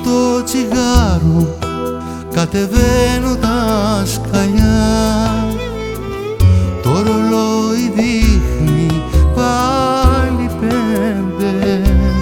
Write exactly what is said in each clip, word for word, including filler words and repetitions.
το τσιγάρο, κατεβαίνω τα σκαλιά. Το ρολόι δείχνει πάλι πέντε.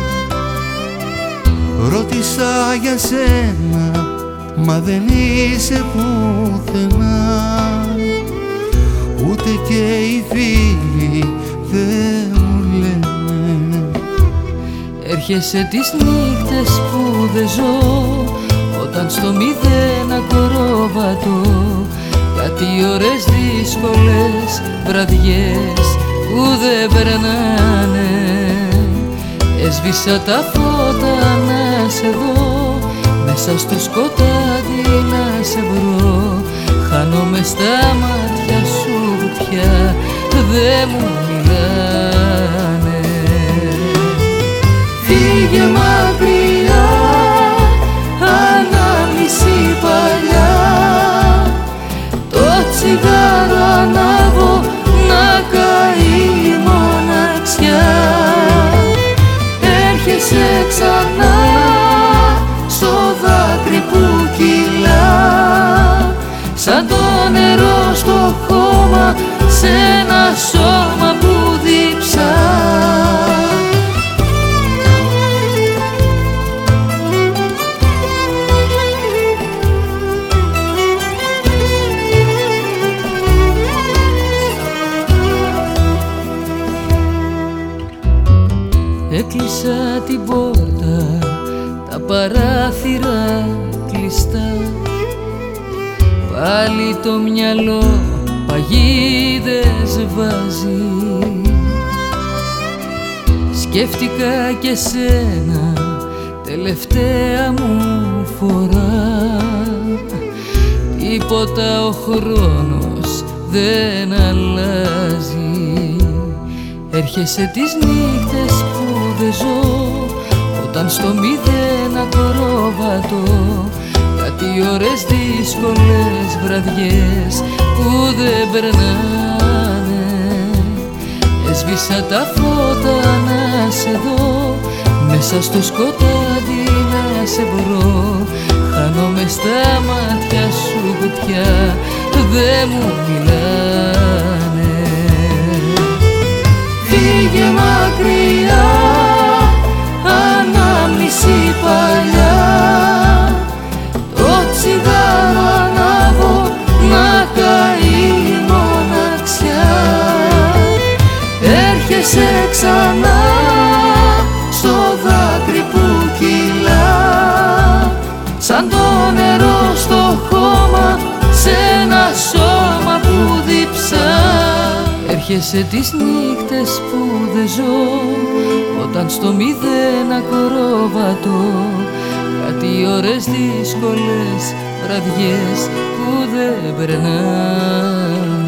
Ρώτησα για σένα, μα δεν είσαι πουθενά. Ούτε και οι φίλοι δεν μου λένε. Έρχεσαι τις νύχτες που δεν ζω, όταν στο μηδέν ακροβατώ. Κάτι ώρες δύσκολες, βραδιές που δεν περνάνε. Έσβησα τα φώτα να σε δω, μέσα στο σκοτάδι να σε βρω. Χάνομαι στα μάτια σου που πια δεν μου μιλάνε. Φύγε μακριά, ανάμνηση παλιά. Το τσιγάρο ανάβω, να καεί η μοναξιά. Έρχεσαι ξανά στο δάκρυ που κυλά, σαν το νερό στο χώμα, σε ένα σώμα που διψά. Έκλεισα την πόρτα, τα παράθυρα κλειστά. Πάλι το μυαλό παγίδες βάζει. Σκέφτηκα και σένα τελευταία μου φορά. Τίποτα ο χρόνος δεν αλλάζει. Έρχεσαι τις νύχτες που δεν ζω, όταν στο μηδέν ακροβατώ. Κάτι ώρες δύσκολες, βραδιές που δεν περνάνε. Έσβησα τα φώτα να σε δω, μέσα στο σκοτάδι να σε βρω. Χάνομαι στα μάτια σου που πια δεν μου μιλάνε. Φύγε μακριά, ανάμνηση παλιά. Το τσιγάρο ανάβω, να καεί η μοναξιά. Έρχεσαι ξανά στο δάκρυ που κυλά, σαν το νερό στο χώμα, σε ένα σώμα που διψά. Έρχεσαι τις νύχτες που δεν ζω, όταν στο μηδέν ακροβατώ. Κάτι ώρες δύσκολες, βραδιές που δεν περνάνε.